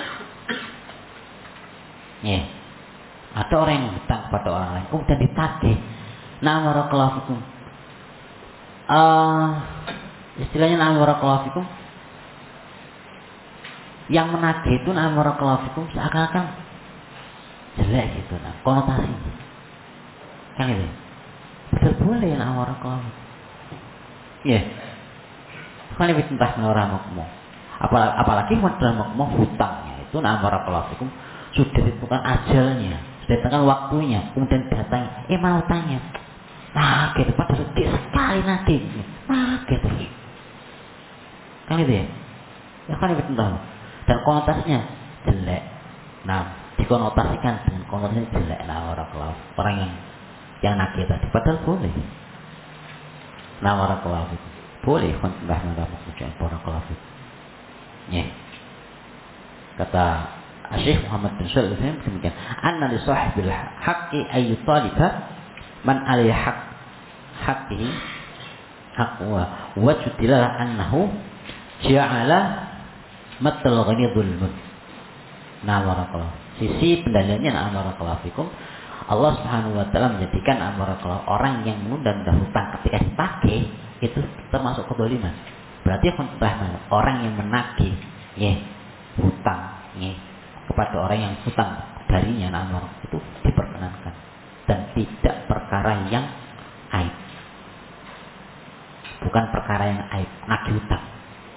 Ya. Ada orang yang hutang pada orang lain kemudian ditagih. Barakallahu fikum. Istilahnya barakallahu fikum. Yang menagih itu barakallahu fikum seakan-akan jelek gitu konotasinya. Kan itu. Betul boleh barakallahu fikum. Ya, kan lebih tentang orang makmum. Apalagi dalam makmum hutangnya itu barakallahu fikum sudah ditentukan ajalnya, sudah ditentukan waktunya, kemudian datang, mana hutangnya? Gitu pada sedih sekali nanti, gitu. Kan itu ya? Ya kan lebih tentang dan konotasinya jelek. Dikonotasikan dengan konotasi jelek orang yang nagih tadi, padahal boleh. Barakallahu fikum. Boleh khutbah barakallahu fikum. Ya. Kata Syekh Muhammad bin Shalih Al-Utsaimin demikian, anna li sahibil haqqi ay yutaliba man alaihi haqqihi haqwa wa judila annahu ja'ala matal ghani dzulmun. Barakallahu. Sisi pendalilannya barakallahu fikum. Allah Subhanahu wa taala menjadikan orang yang mengundang hutang ketika ditagih itu termasuk kedzaliman. Berarti orang yang menagih hutang kepada orang yang hutang darinya itu diperkenankan dan tidak perkara yang aib. Bukan perkara yang aib, nagih hutang.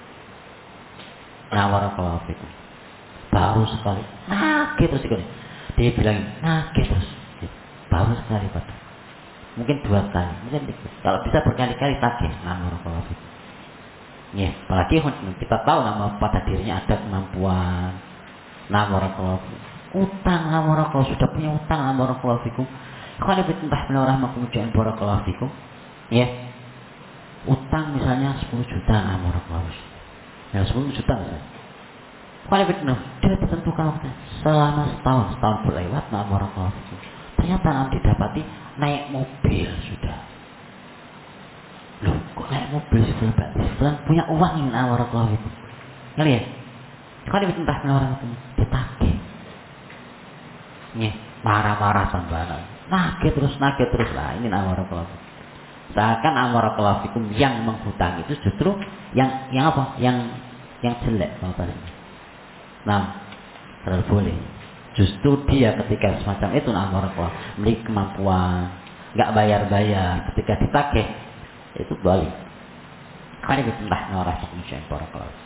Barakallahu fikum. Baru sekali nagih terus sekali. Dia bilang nagih terus. Baru sekali Pak. Mungkin 2 kali, mungkin kalau bisa berkali-kali tagih. Barakallahu fikum. Ya, apalagi kita tahu pada dirinya ada kemampuan. Barakallahu fikum. Utang barakallahu sudah punya utang barakallahu fikum. Kalau lebih entah rahmakum ja'al barakallahu fikum. Ya. Utang misalnya 10 juta barakallahu. Ya 10 juta misalnya. Kalau lebih dia ditentukan waktu selama setahun berlewat barakallahu fikum. Ternyata didapati naik mobil sudah. Loh, kok naik mobil sudah berarti setelah punya uang yang barakallahu fikum. Ngerti ya? Kalau ditentah orang itu ditagih. Nih, marah-marah sambaran. Nagih terus lah. Ini barakallahu fikum. Seakan barakallahu fikum yang menghutang itu justru yang apa? Yang jelek tadi. Terlalu boleh. Justru dia ketika semacam itu barakallahu memiliki kemampuan, enggak bayar-bayar, ketika ditagih itu balik. Kali ditentah orang yang barakallahu.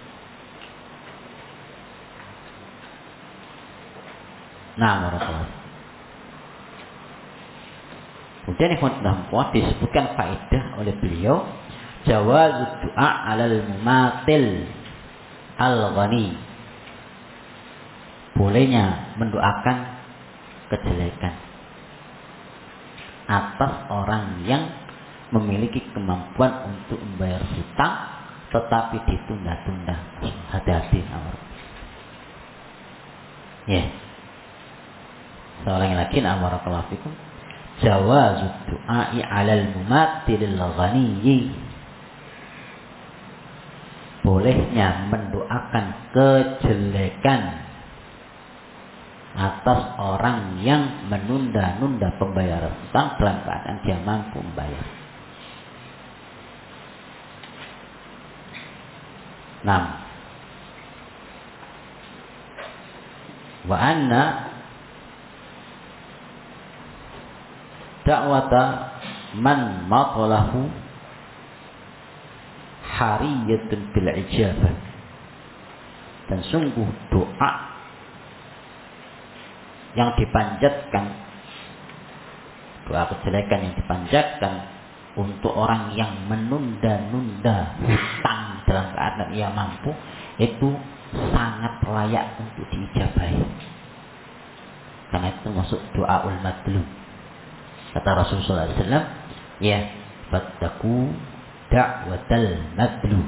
Barakallahu. Kemudian yang disebutkan faedah oleh beliau jawaz doa alal mumatil al-ghani. Bolehnya mendoakan kejelekan atas orang yang memiliki kemampuan untuk membayar hutang tetapi ditunda-tunda. Hati-hati amar. Ya. Seorang lagi amarakallahu fikum. Jawazud du'a'i 'alal mumathilil ghaniyyi. Bolehnya mendoakan kejelekan atas orang yang menunda-nunda pembayaran hutang dalam keadaan dia mampu membayar. 6. Wa anna da'wata man matalahu hariyatun bil ijabah. Dan sungguh doa yang dipanjatkan, doa kejelekan yang dipanjatkan untuk orang yang menunda-nunda hutang dalam keadaan ia mampu, itu sangat layak untuk diijabahi. Karena itu masuk doaul madlum. Kata Rasulullah SAW, ya, fattaku da'watal madlum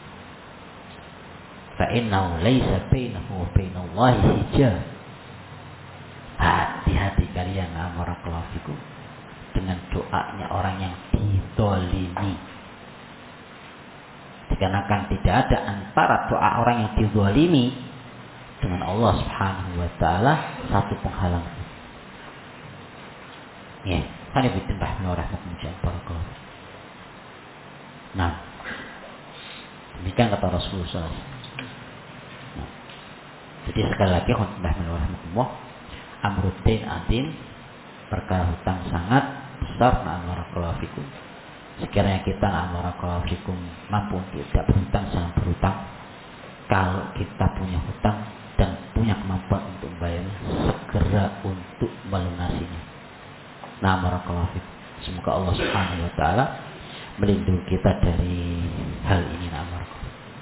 fa innahu laisa bainahu wa bainallahi hijab. Hati-hati kalian amarakallahu fikum dengan doanya orang yang dizalimi. Dikarenakan tidak ada antara doa orang yang dizalimi dengan Allah Subhanahu wa taala satu penghalang. Ya, kan ibu timbah rahmatullah barakallahu. Nah, demikian kata Rasulullah SAW. Nah, jadi sekali lagi timbah rahmatullah, amruddin adin, perkara hutang sangat besar. Barakallahu fikum. Sekiranya kita barakallahu fikum mampu untuk tidak berhutang, jangan berhutang. Kalau kita punya hutang dan punya kemampuan untuk membayarnya, segera untuk melunasinya. Barakallahu fikum. Semoga Allah Subhanahu wa taala melindungi kita dari hal ini. Barakallahu.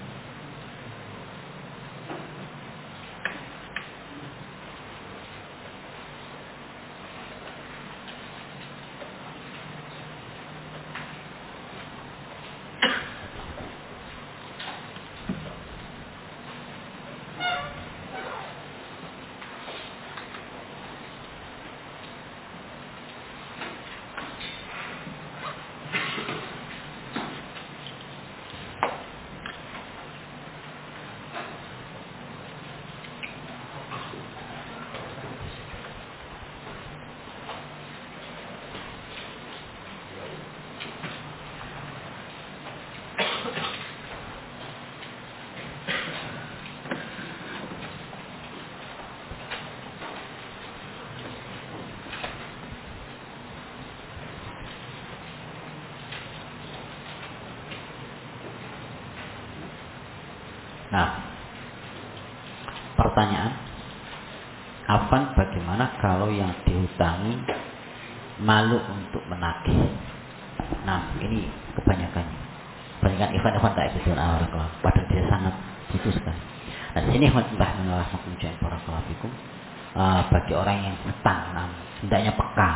Nah, pertanyaan, Afan, bagaimana kalau yang dihutangi malu untuk menagih? Nah, ini kebanyakannya. Ivan tak ikut orang kelam. Padahal dia sangat butuh sekali. Nah, di sini Mbah Menolak Makumjai Barakallahu Fikum, bagi orang yang hutang, hendaknya peka.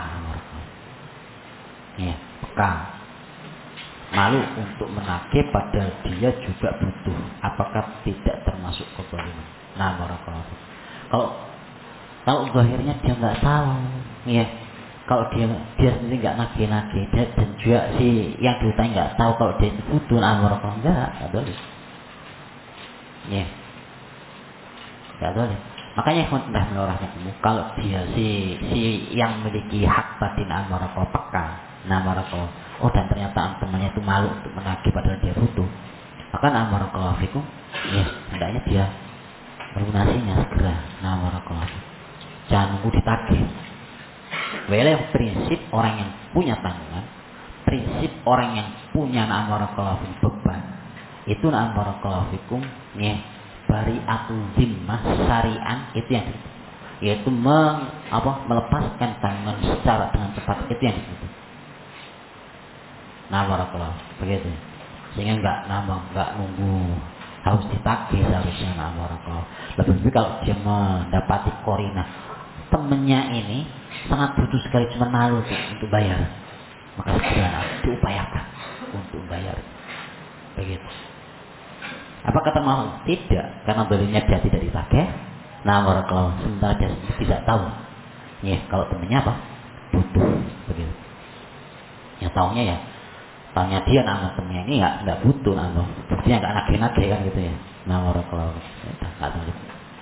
Ya, peka. Malu untuk menagih padahal dia juga butuh. Apakah tidak termasuk kezaliman? Nah, barakallahu. Kalau zahirnya dia nggak tahu, ya. Kalau dia sendiri nggak nagih, dan juga si yang dihutangi nggak tahu kalau dia itu butuh, barakallahu, nggak boleh. Ya, nggak boleh. Makanya sudah menolaknya kalau dia si yang memiliki hak tadi, barakallahu, peka, barakallahu. Oh, dan ternyata temannya itu malu untuk menagih padahal dia butuh. Maka barakallahu fikum, ya, hendaknya dia melunasinya segera. Barakallahu. Jangan nunggu ditagih. Wala prinsip orang yang punya tanggungan, prinsip orang yang punya barakallahu beban, itu barakallahu fikum, ya, bari'atul zimmah syari'an, itu yang disebut. Yaitu melepaskan tanggungan secara dengan tepat, itu yang disebut. Barakallahu, begitu. Sehingga enggak nunggu harus ditagih seharusnya. Barakallahu. Lebih kalau dia mendapati korina temennya ini sangat butuh sekali, cuma malu untuk bayar, maka segera diupayakan untuk bayar. Begitu. Apa kata mau? Tidak, karena dolimnya dia tidak dipakai. Nah, kalau sementara dia tidak tahu, ya kalau temennya apa butuh, begitu. Yang tahunya ya, tahunya dia nama temennya ini nggak butuh, nama buktinya nggak nagih-nagih kan gitu ya. Nah, kalau nggak tahu.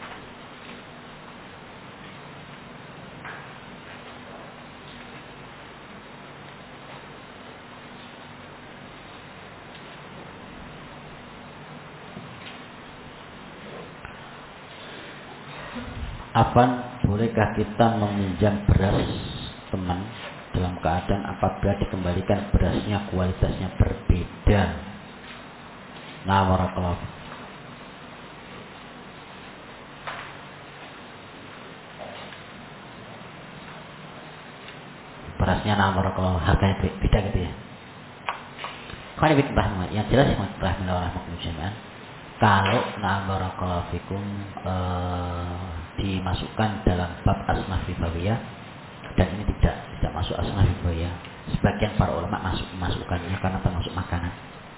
Apa bolehkah kita meminjam beras teman dalam keadaan apabila dikembalikan berasnya kualitasnya berbeda? Nah, warakallahu. Berasnya nah warakallahu harganya beda gitu ya. Kalau yang jelas yang rahimahullah, kalau nah barakallahu fikum dimasukkan dalam bab asnaf ribawiyah, dan ini tidak masuk asnaf ribawiyah. Sebagian para ulama masukkannya karena termasuk makanan.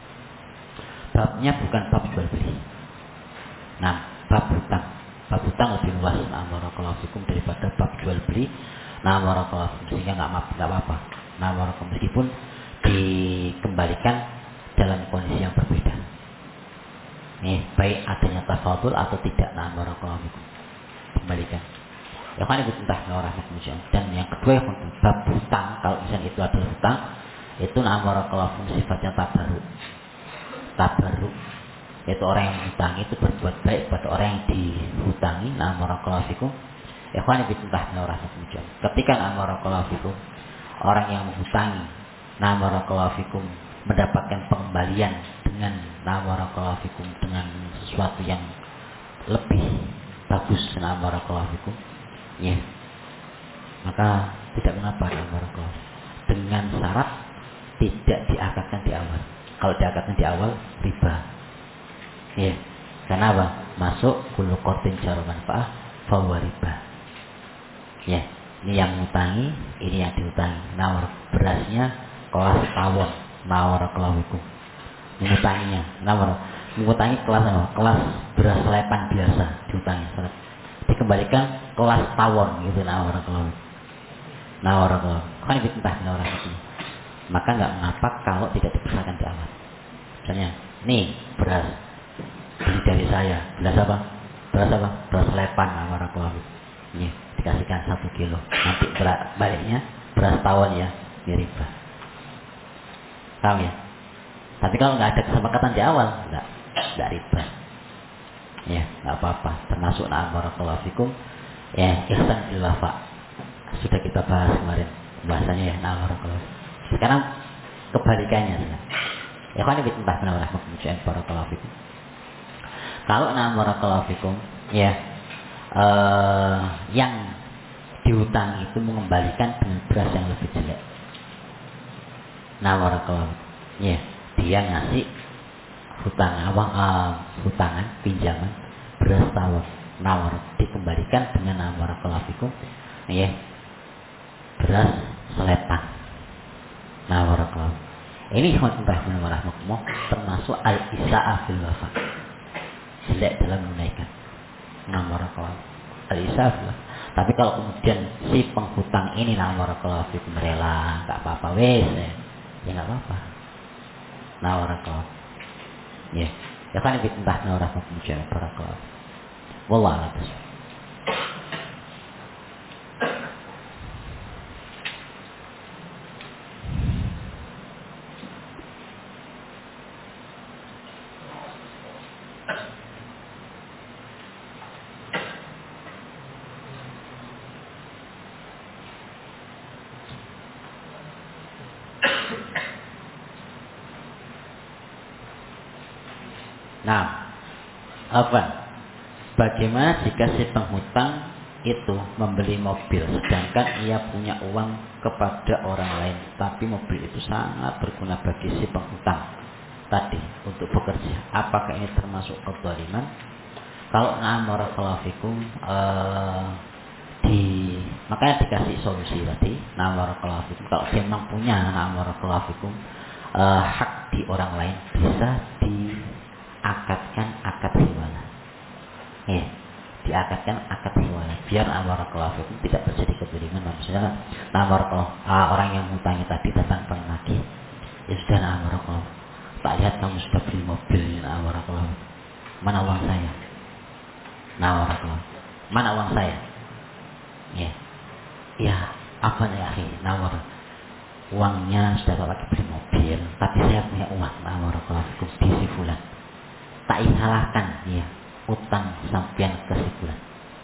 Babnya bukan bab jual beli. Nah, bab hutang. Bab hutang lebih luas nah barakallahu fikum daripada bab jual beli. Nah barakallahu fikum, sehingga nggak apa-apa. Nah barakallahu meskipun dikembalikan dalam kondisi yang berbeda. Nih, baik adanya tafadul atau tidak, nah barakallahu fikum. Kembalikan. Ya kan itu entah orang kemudian. Dan yang kedua yang bab hutang, kalau misalnya itu adalah hutang, itu nah barakallahu fikum sifatnya tabarruk. Tabarruk. Yaitu orang yang menghutangi itu berbuat baik pada orang yang dihutangi, nah barakallahu fikum. Ya kan itu entah orang kemudian. Ketika nah barakallahu fikum orang yang menghutangi, nah barakallahu fikum mendapatkan pengembalian dengan nah barakallahu fikum dengan sesuatu yang lebih bagus, nah barakallahu fikum, ya, maka tidak mengapa nah barakallahu, dengan syarat tidak diakatkan di awal. Kalau diakatkan di awal riba, ya, karena apa? Masuk kullu qardin jar manfaah fahuwa riba, ya. Ini yang ngutangi, ini yang diutangi. Nawar berasnya kelas tawon, nawar kelawiku. Mengutanginya, nawar mengutangi kelas apa? Kelas beras lepan biasa diutangi. Dikembalikan kelas tawon gitu, nawar kelawiku. Nawar kelawiku. Kan itu entah nawar itu. Maka nggak mengapa kalau tidak dipersilakan di awal. Misalnya, nih beras beli dari saya, beras apa? Beras apa? Beras lepan, nawar kelawiku. Ini dikasihkan 1 kilo, nanti baliknya beras tawon ya, di riba. Paham ya? Tapi kalau nggak ada kesepakatan di awal, nggak riba. Ya, nggak apa-apa. Termasuk na'am barakallahu fikum, ya, ihsan bil wafa. Sudah kita bahas kemarin bahasanya ya, na'am barakallahu. Sekarang kebalikannya. Ya kan lebih entah benar barakallahu fikum. Kalau na'am barakallahu fikum, ya, yang dihutang itu mengembalikan dengan beras yang lebih jelek. Nah, warakallahu, ya, dia ngasih hutangan pinjaman beras tawar, nawar dikembalikan dengan warakallahu fikum, ya, beras selepan. Nah, warakallahu. Ini termasuk al-isa'ah fil wafa. Jelek dalam menunaikan. Nomor kalau al-isaf lah. Tapi kalau kemudian si penghutang ini nomor kalau fikum rela, nggak apa-apa wes, ya nggak apa-apa. Nomor kalau, ya kan lebih entah nomor apa kemudian para kalau, wallah atas. Nah, apa? Bagaimana jika si penghutang itu membeli mobil, sedangkan ia punya uang kepada orang lain, tapi mobil itu sangat berguna bagi si penghutang tadi untuk bekerja? Apakah ini termasuk kezaliman? Kalau na'am barakallahu fikum, Makanya dikasih solusi tadi, nah barakallahu fikum. Kalau dia memang punya nah barakallahu fikum hak di orang lain, bisa diakatkan akad hiwalah. Ya, diakatkan akad hiwalah biar nah barakallahu fikum tidak terjadi kebalikan. Maksudnya nah barakallahu orang yang hutangi tadi tentang penagih. Ya sudah nah barakallahu. Tak lihat kamu sudah beli mobil nah barakallahu. Mana uang saya? Nah barakallahu. Mana uang saya? Ya. Ya, apa nih akhi? Nawar. Uangnya sudah lagi beli mobil, tapi saya punya uang. Nawar kalau di si fulan. Tak salahkan, ya. Utang sampean ke si fulan.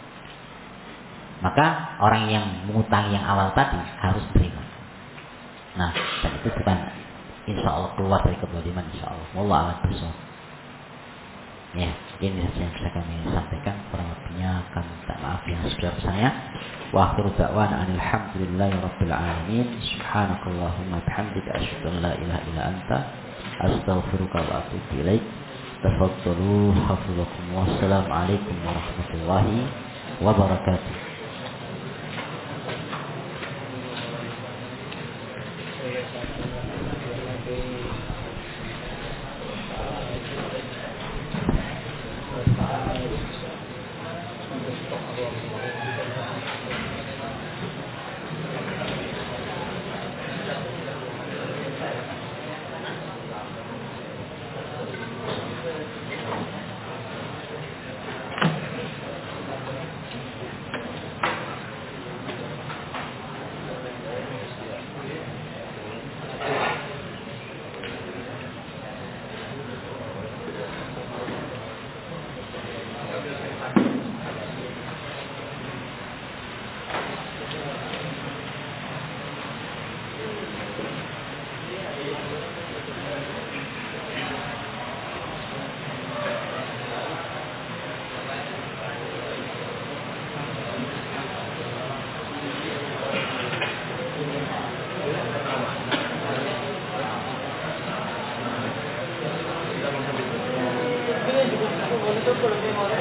Maka orang yang mengutang yang awal tadi harus terima. Nah, dan itu bukan insya Allah keluar dari kezaliman, insya Allah. Wallahu a'lam bishawab. Ya, ini saja yang bisa kami sampaikan. Kurang lebihnya kami minta maaf yang sebesar-besarnya. Wa akhiru da'wana alhamdulillahi rabbil alamin. Subhanakallahumma bihamdika asyhadu an la ilaha illa anta astaghfiruka wa atubu ilaik. Tafaddalu hafizakum. Wassalamu alaikum warahmatullahi wabarakatuh. Por